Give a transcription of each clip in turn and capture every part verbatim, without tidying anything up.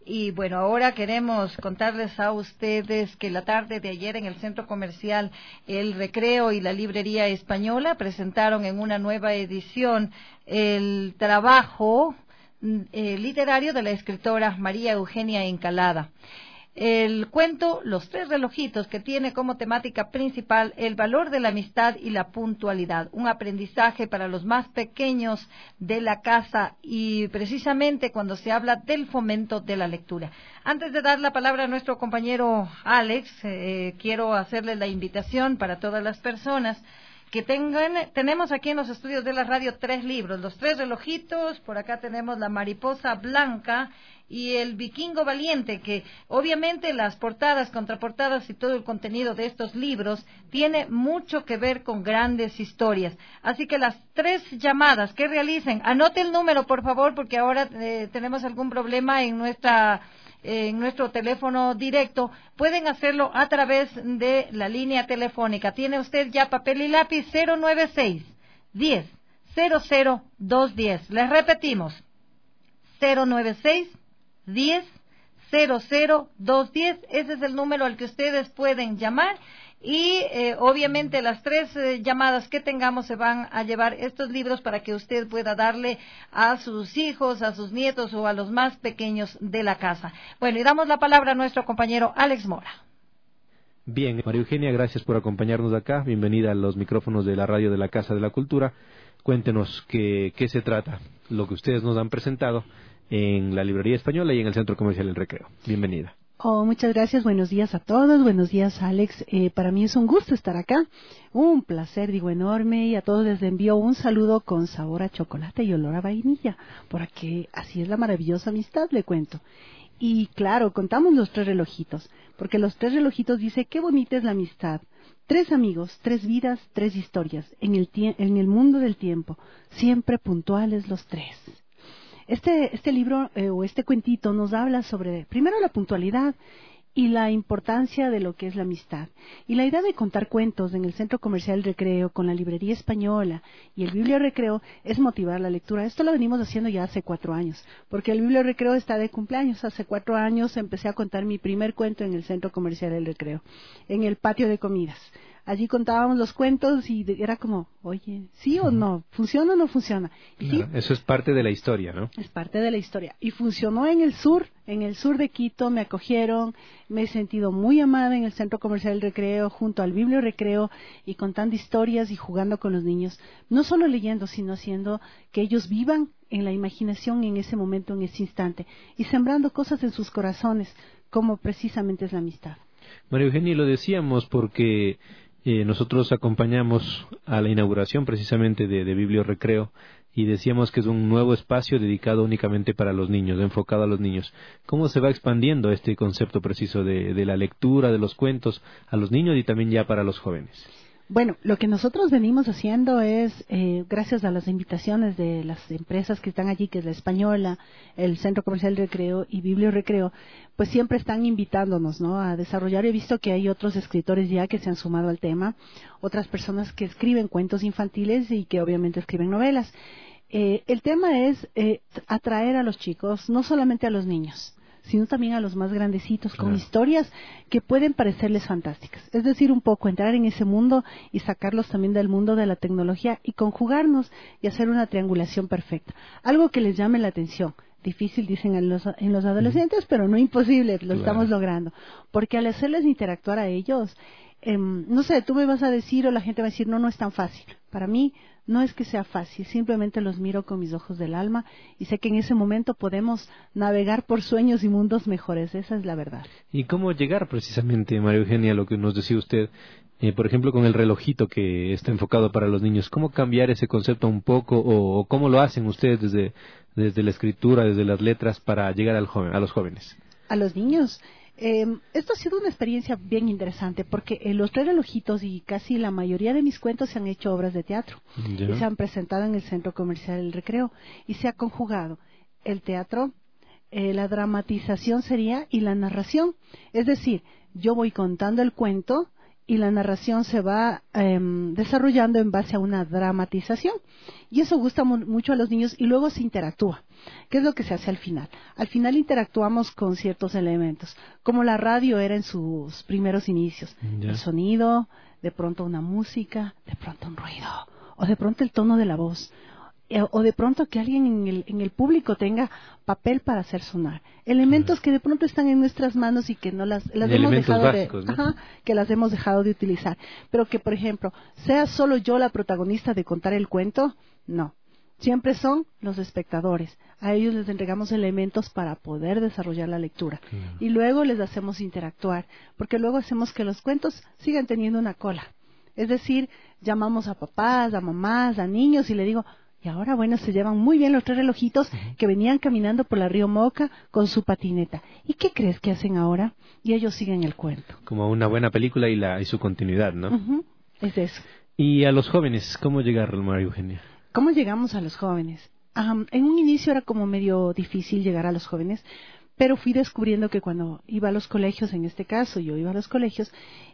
Y bueno, ahora queremos contarles a ustedes que la tarde de ayer en el Centro Comercial El Recreo y la Librería Española presentaron en una nueva edición el trabajo eh, literario de la escritora María Eugenia Encalada. El cuento Los Tres Relojitos, que tiene como temática principal el valor de la amistad y la puntualidad, un aprendizaje para los más pequeños de la casa y precisamente cuando se habla del fomento de la lectura. Antes de dar la palabra a nuestro compañero Alex, eh, quiero hacerle la invitación para todas las personas que tengan, tenemos aquí en los estudios de la radio tres libros, Los Tres Relojitos, por acá tenemos La Mariposa Blanca y El Vikingo Valiente, que obviamente las portadas, contraportadas y todo el contenido de estos libros tiene mucho que ver con grandes historias. Así que las tres llamadas que realicen, anote el número por favor, porque ahora eh, tenemos algún problema en nuestra... en nuestro teléfono directo, pueden hacerlo a través de la línea telefónica. Tiene usted ya papel y lápiz. Cero nueve seis, diez, cero cero dos diez. Les repetimos, cero nueve seis, diez, cero cero dos diez. Ese es el número al que ustedes pueden llamar. Y eh, obviamente las tres eh, llamadas que tengamos se van a llevar estos libros para que usted pueda darle a sus hijos, a sus nietos o a los más pequeños de la casa. Bueno, y damos la palabra a nuestro compañero Alex Mora. Bien, María Eugenia, gracias por acompañarnos acá. Bienvenida a los micrófonos de la radio de la Casa de la Cultura. Cuéntenos qué, qué se trata, lo que ustedes nos han presentado en la Librería Española y en el Centro Comercial El Recreo. Bienvenida. Oh, muchas gracias, buenos días a todos, buenos días Alex, eh, para mí es un gusto estar acá, un placer, digo, enorme, y a todos les envío un saludo con sabor a chocolate y olor a vainilla, porque así es la maravillosa amistad, le cuento. Y claro, contamos los tres relojitos, porque los tres relojitos dice, qué bonita es la amistad, tres amigos, tres vidas, tres historias, en el, en el mundo del tiempo, siempre puntuales los tres. Este, este libro eh, o este cuentito nos habla sobre, primero, la puntualidad y la importancia de lo que es la amistad. Y la idea de contar cuentos en el Centro Comercial Recreo con la Librería Española y el Biblio Recreo es motivar la lectura. Esto lo venimos haciendo ya hace cuatro años, porque el Biblio Recreo está de cumpleaños. Hace cuatro años empecé a contar mi primer cuento en el Centro Comercial del Recreo, en el patio de comidas. Allí contábamos los cuentos y era como, oye, ¿sí o no? ¿Funciona o no funciona? Y claro, sí, eso es parte de la historia, ¿no? Es parte de la historia. Y funcionó en el sur, en el sur de Quito, me acogieron, me he sentido muy amada en el Centro Comercial del Recreo, junto al Biblio Recreo, y contando historias y jugando con los niños. No solo leyendo, sino haciendo que ellos vivan en la imaginación en ese momento, en ese instante, y sembrando cosas en sus corazones, como precisamente es la amistad. María Eugenia, lo decíamos porque Eh, nosotros acompañamos a la inauguración precisamente de, de Biblio Recreo y decíamos que es un nuevo espacio dedicado únicamente para los niños, enfocado a los niños. ¿Cómo se va expandiendo este concepto preciso de, de la lectura, de los cuentos a los niños y también ya para los jóvenes? Bueno, lo que nosotros venimos haciendo es, eh, gracias a las invitaciones de las empresas que están allí, que es la Española, el Centro Comercial Recreo y Biblio Recreo, pues siempre están invitándonos, ¿no?, a desarrollar. He visto que hay otros escritores ya que se han sumado al tema, otras personas que escriben cuentos infantiles y que obviamente escriben novelas. Eh, el tema es eh, atraer a los chicos, no solamente a los niños, sino también a los más grandecitos, con claro, historias que pueden parecerles fantásticas. Es decir, un poco entrar en ese mundo y sacarlos también del mundo de la tecnología y conjugarnos y hacer una triangulación perfecta. Algo que les llame la atención. Difícil, dicen en los, en los adolescentes, pero no imposible, lo claro, estamos logrando. Porque al hacerles interactuar a ellos, eh, no sé, tú me vas a decir o la gente va a decir, no, no es tan fácil. Para mí, no es que sea fácil, simplemente los miro con mis ojos del alma y sé que en ese momento podemos navegar por sueños y mundos mejores, esa es la verdad. ¿Y cómo llegar precisamente, María Eugenia, a lo que nos decía usted, eh, por ejemplo, con el relojito que está enfocado para los niños? ¿Cómo cambiar ese concepto un poco o, o cómo lo hacen ustedes desde, desde la escritura, desde las letras para llegar al joven, a los jóvenes? A los niños. Eh, esto ha sido una experiencia bien interesante porque eh, los tres relojitos y casi la mayoría de mis cuentos se han hecho obras de teatro ¿Ya? Y se han presentado en el Centro Comercial El Recreo y se ha conjugado el teatro, eh, la dramatización sería y la narración. Es decir, yo voy contando el cuento y la narración se va eh, desarrollando en base a una dramatización. Y eso gusta mu- mucho a los niños y luego se interactúa. ¿Qué es lo que se hace al final? Al final interactuamos con ciertos elementos, como la radio era en sus primeros inicios. Ya. El sonido, de pronto una música, de pronto un ruido, o de pronto el tono de la voz. O de pronto que alguien en el, en el público tenga papel para hacer sonar. Elementos Claro. que de pronto están en nuestras manos y que no las, las hemos Elementos dejado básicos, de, ¿no? ajá, que las hemos dejado de utilizar. Pero que, por ejemplo, sea solo yo la protagonista de contar el cuento, no. Siempre son los espectadores. A ellos les entregamos elementos para poder desarrollar la lectura. Claro. Y luego les hacemos interactuar, porque luego hacemos que los cuentos sigan teniendo una cola. Es decir, llamamos a papás, a mamás, a niños y le digo, y ahora, bueno, se llevan muy bien los tres relojitos que venían caminando por la Río Moca con su patineta. ¿Y qué crees que hacen ahora? Y ellos siguen el cuento. Como una buena película y, la, y su continuidad, ¿no? Uh-huh. Es eso. Y a los jóvenes, ¿cómo llegar, María Eugenia? ¿Cómo llegamos a los jóvenes? Um, en un inicio era como medio difícil llegar a los jóvenes, pero fui descubriendo que cuando iba a los colegios, en este caso yo iba a los colegios,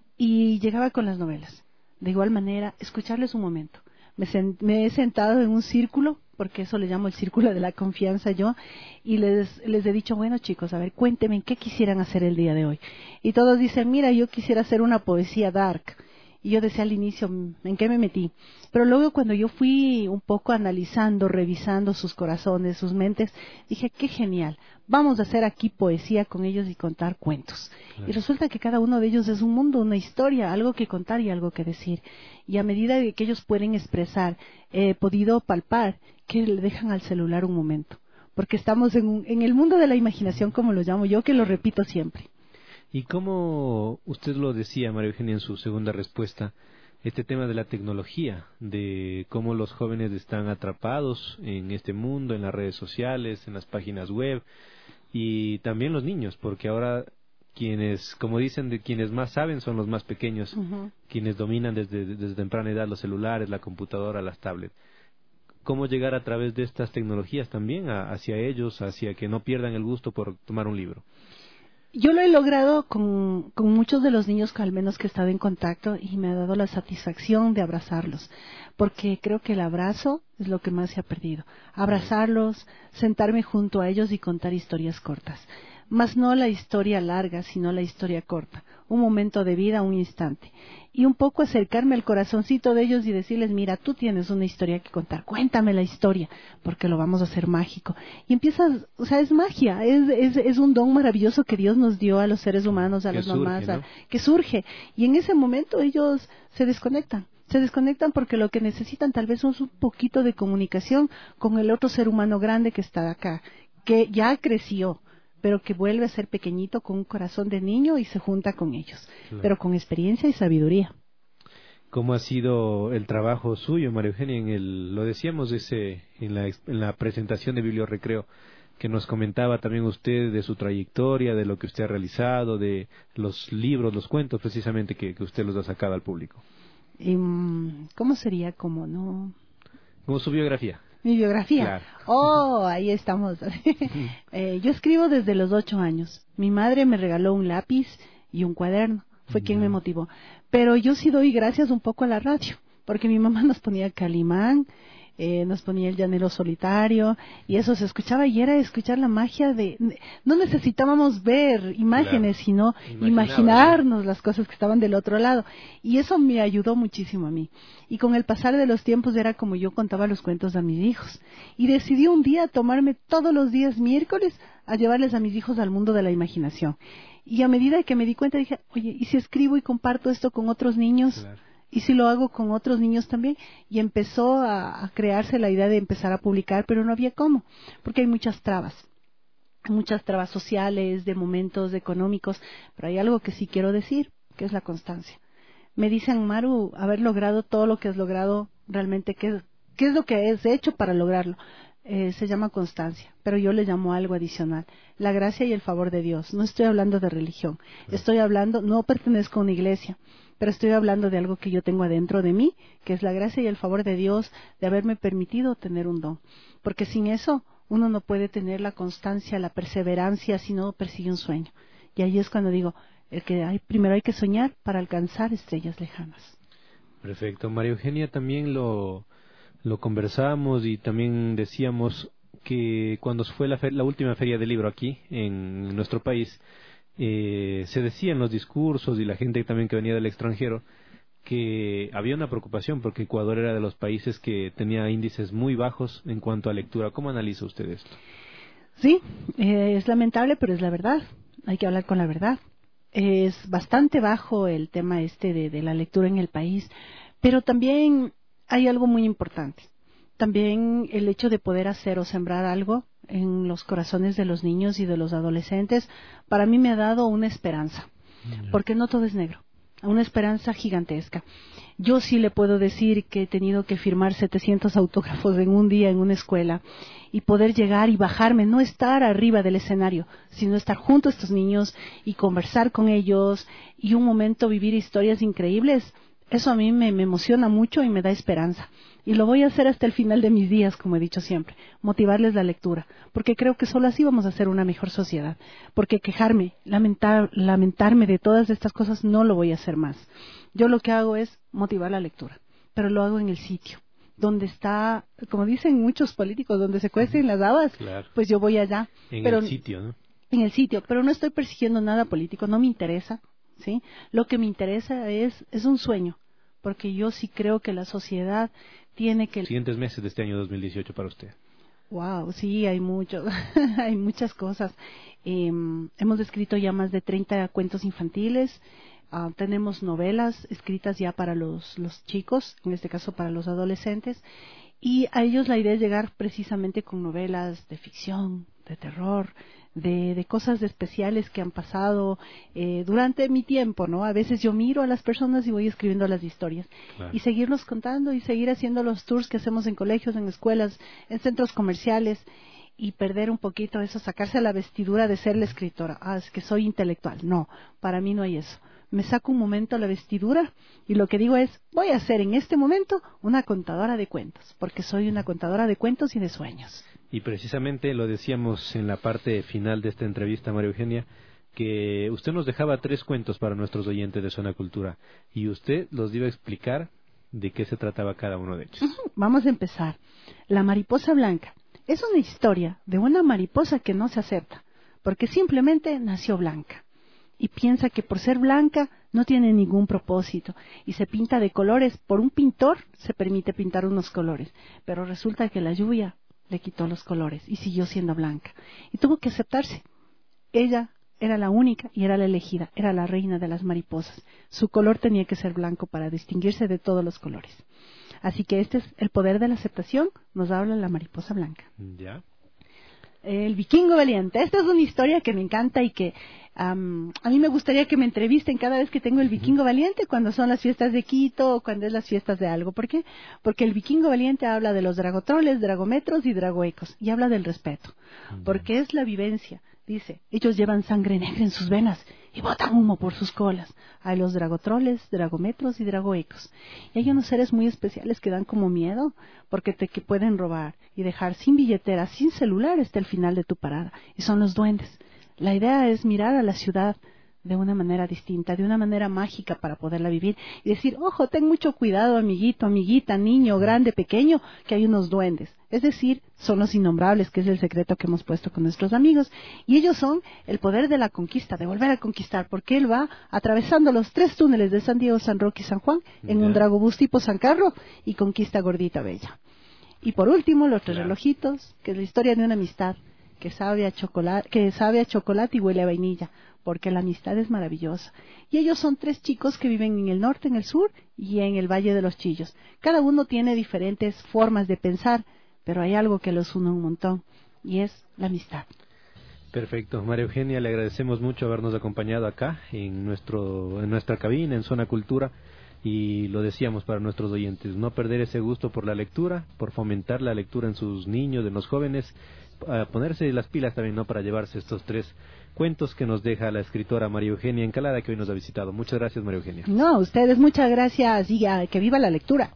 y llegaba con las novelas. De igual manera, escucharles un momento. Me, sen- me he sentado en un círculo, porque eso le llamo el círculo de la confianza yo, y les, les he dicho, bueno chicos, a ver, cuéntenme qué quisieran hacer el día de hoy. Y todos dicen, mira, yo quisiera hacer una poesía dark. Y yo decía al inicio, ¿en qué me metí? Pero luego cuando yo fui un poco analizando, revisando sus corazones, sus mentes, dije, qué genial, vamos a hacer aquí poesía con ellos y contar cuentos. Claro. Y resulta que cada uno de ellos es un mundo, una historia, algo que contar y algo que decir. Y a medida de que ellos pueden expresar, he podido palpar que le dejan al celular un momento. Porque estamos en, un, en el mundo de la imaginación, como lo llamo yo, que lo repito siempre. Y como usted lo decía, María Eugenia, en su segunda respuesta, este tema de la tecnología, de cómo los jóvenes están atrapados en este mundo, en las redes sociales, en las páginas web, y también los niños, porque ahora quienes, como dicen, de quienes más saben son los más pequeños, Uh-huh. quienes dominan desde, desde temprana edad los celulares, la computadora, las tablets. ¿Cómo llegar a través de estas tecnologías también a, hacia ellos, hacia que no pierdan el gusto por tomar un libro? Yo lo he logrado con, con muchos de los niños que al menos que he estado en contacto y me ha dado la satisfacción de abrazarlos, porque creo que el abrazo es lo que más se ha perdido. Abrazarlos, sentarme junto a ellos y contar historias cortas. Más no la historia larga, sino la historia corta. Un momento de vida, un instante. Y un poco acercarme al corazoncito de ellos y decirles, mira, tú tienes una historia que contar, cuéntame la historia, porque lo vamos a hacer mágico. Y empiezas, o sea, es magia, es, es, es un don maravilloso que Dios nos dio a los seres humanos, a Que las surge, mamás, a- ¿no? que surge. Y en ese momento ellos se desconectan. Se desconectan porque lo que necesitan tal vez es un poquito de comunicación con el otro ser humano grande que está acá, que ya creció, pero que vuelve a ser pequeñito con un corazón de niño y se junta con ellos, Claro. pero con experiencia y sabiduría. ¿Cómo ha sido el trabajo suyo, María Eugenia? En el, lo decíamos ese, en, la, ex- en la presentación de Biblio Recreo, que nos comentaba también usted de su trayectoria, de lo que usted ha realizado, de los libros, los cuentos precisamente que, que usted los ha sacado al público. Y, mm, ¿Cómo sería como no? Como su biografía. Mi biografía. Claro. Oh, ahí estamos. eh, yo escribo desde los ocho años. Mi madre me regaló un lápiz y un cuaderno. Fue quien me motivó. Pero yo sí doy gracias un poco a la radio, porque mi mamá nos ponía Calimán, eh, nos ponía El Llanero Solitario, y eso se escuchaba y era escuchar la magia de... No necesitábamos ver imágenes, Claro. sino Imaginaba, imaginarnos, ¿no?, las cosas que estaban del otro lado. Y eso me ayudó muchísimo a mí. Y con el pasar de los tiempos era como yo contaba los cuentos a mis hijos. Y decidí un día tomarme todos los días miércoles a llevarles a mis hijos al mundo de la imaginación. Y a medida que me di cuenta dije, oye, ¿y si escribo y comparto esto con otros niños? Claro. ¿Y si lo hago con otros niños también? Y empezó a, a crearse la idea de empezar a publicar, pero no había cómo, porque hay muchas trabas. Muchas trabas sociales, de momentos económicos, pero hay algo que sí quiero decir, que es la constancia. Me dicen, Maru, haber logrado todo lo que has logrado, realmente, ¿qué, qué es lo que has hecho para lograrlo? Eh, se llama constancia, pero yo le llamo algo adicional, la gracia y el favor de Dios. No estoy hablando de religión, estoy hablando, no pertenezco a una iglesia, pero estoy hablando de algo que yo tengo adentro de mí, que es la gracia y el favor de Dios de haberme permitido tener un don, porque sin eso uno no puede tener la constancia, la perseverancia si no persigue un sueño. Y ahí es cuando digo, el que hay, primero hay que soñar para alcanzar estrellas lejanas. Perfecto. María Eugenia, también lo, lo conversamos y también decíamos que cuando fue la, fe, la última feria del libro aquí en nuestro país, eh, se decía en los discursos y la gente también que venía del extranjero que había una preocupación porque Ecuador era de los países que tenía índices muy bajos en cuanto a lectura. ¿Cómo analiza usted esto? Sí, eh, es lamentable, pero es la verdad. Hay que hablar con la verdad. Es bastante bajo el tema este de, de la lectura en el país, pero también hay algo muy importante. También el hecho de poder hacer o sembrar algo en los corazones de los niños y de los adolescentes, para mí me ha dado una esperanza, porque no todo es negro, una esperanza gigantesca. Yo sí le puedo decir que he tenido que firmar setecientos autógrafos en un día en una escuela y poder llegar y bajarme, no estar arriba del escenario, sino estar junto a estos niños y conversar con ellos y un momento vivir historias increíbles. Eso a mí me, me emociona mucho y me da esperanza. Y lo voy a hacer hasta el final de mis días, como he dicho siempre, motivarles la lectura, porque creo que solo así vamos a hacer una mejor sociedad. Porque quejarme, lamentar, lamentarme de todas estas cosas no lo voy a hacer más. Yo lo que hago es motivar la lectura, pero lo hago en el sitio, donde está, como dicen muchos políticos, donde se cuecen las habas, claro. Pues yo voy allá. En pero, el sitio, ¿no? En el sitio, pero no estoy persiguiendo nada político, no me interesa, ¿sí? Lo que me interesa es, es un sueño, porque yo sí creo que la sociedad tiene que... Siguientes meses de este año dos mil dieciocho para usted. Wow, sí, hay mucho, hay muchas cosas. Eh, hemos escrito ya más de treinta cuentos infantiles, uh, tenemos novelas escritas ya para los, los chicos, en este caso para los adolescentes, y a ellos la idea es llegar precisamente con novelas de ficción, de terror, de, de cosas especiales que han pasado eh, durante mi tiempo, ¿no? A veces yo miro a las personas y voy escribiendo las historias. Claro. Y seguirnos contando y seguir haciendo los tours que hacemos en colegios, en escuelas, en centros comerciales y perder un poquito eso, sacarse la vestidura de ser la escritora. Ah, es que soy intelectual. No, para mí no hay eso. Me saco un momento la vestidura y lo que digo es, voy a ser en este momento una contadora de cuentos, porque soy una contadora de cuentos y de sueños. Y precisamente lo decíamos en la parte final de esta entrevista, María Eugenia, que usted nos dejaba tres cuentos para nuestros oyentes de Zona Cultura y usted los iba a explicar de qué se trataba cada uno de ellos. Uh-huh. Vamos a empezar. La mariposa blanca es una historia de una mariposa que no se acepta, porque simplemente nació blanca y piensa que por ser blanca no tiene ningún propósito y se pinta de colores. Por un pintor se permite pintar unos colores, pero resulta que la lluvia le quitó los colores y siguió siendo blanca. Y tuvo que aceptarse. Ella era la única y era la elegida, era la reina de las mariposas. Su color tenía que ser blanco para distinguirse de todos los colores. Así que este es el poder de la aceptación, nos habla la mariposa blanca. Ya. El vikingo valiente. Esta es una historia que me encanta y que um, a mí me gustaría que me entrevisten cada vez que tengo el vikingo valiente, cuando son las fiestas de Quito o cuando es las fiestas de algo. ¿Por qué? Porque el vikingo valiente habla de los dragotroles, dragometros y dragoecos y habla del respeto, porque es la vivencia. Dice, ellos llevan sangre negra en sus venas y botan humo por sus colas. Hay los dragotroles, dragometros y dragoecos. Y hay unos seres muy especiales que dan como miedo, porque te que pueden robar y dejar sin billetera, sin celular hasta el final de tu parada. Y son los duendes. La idea es mirar a la ciudad de una manera distinta, de una manera mágica para poderla vivir y decir, ojo, ten mucho cuidado, amiguito, amiguita, niño, grande, pequeño, que hay unos duendes. Es decir, son los innombrables, que es el secreto que hemos puesto con nuestros amigos. Y ellos son el poder de la conquista, de volver a conquistar, porque él va atravesando los tres túneles de San Diego, San Roque y San Juan en yeah. un dragobús tipo San Carlos y conquista Gordita Bella. Y por último, los tres claro. relojitos, que es la historia de una amistad que sabe a chocolate, que sabe a chocolate y huele a vainilla, porque la amistad es maravillosa. Y ellos son tres chicos que viven en el norte, en el sur y en el Valle de los Chillos. Cada uno tiene diferentes formas de pensar, pero hay algo que los une un montón, y es la amistad. Perfecto. María Eugenia, le agradecemos mucho habernos acompañado acá en nuestro en nuestra cabina, en Zona Cultura, y lo decíamos para nuestros oyentes, no perder ese gusto por la lectura, por fomentar la lectura en sus niños, en los jóvenes, a ponerse las pilas también, ¿no?, para llevarse estos tres cuentos que nos deja la escritora María Eugenia Encalada, que hoy nos ha visitado. Muchas gracias, María Eugenia. No, a ustedes muchas gracias y a que viva la lectura.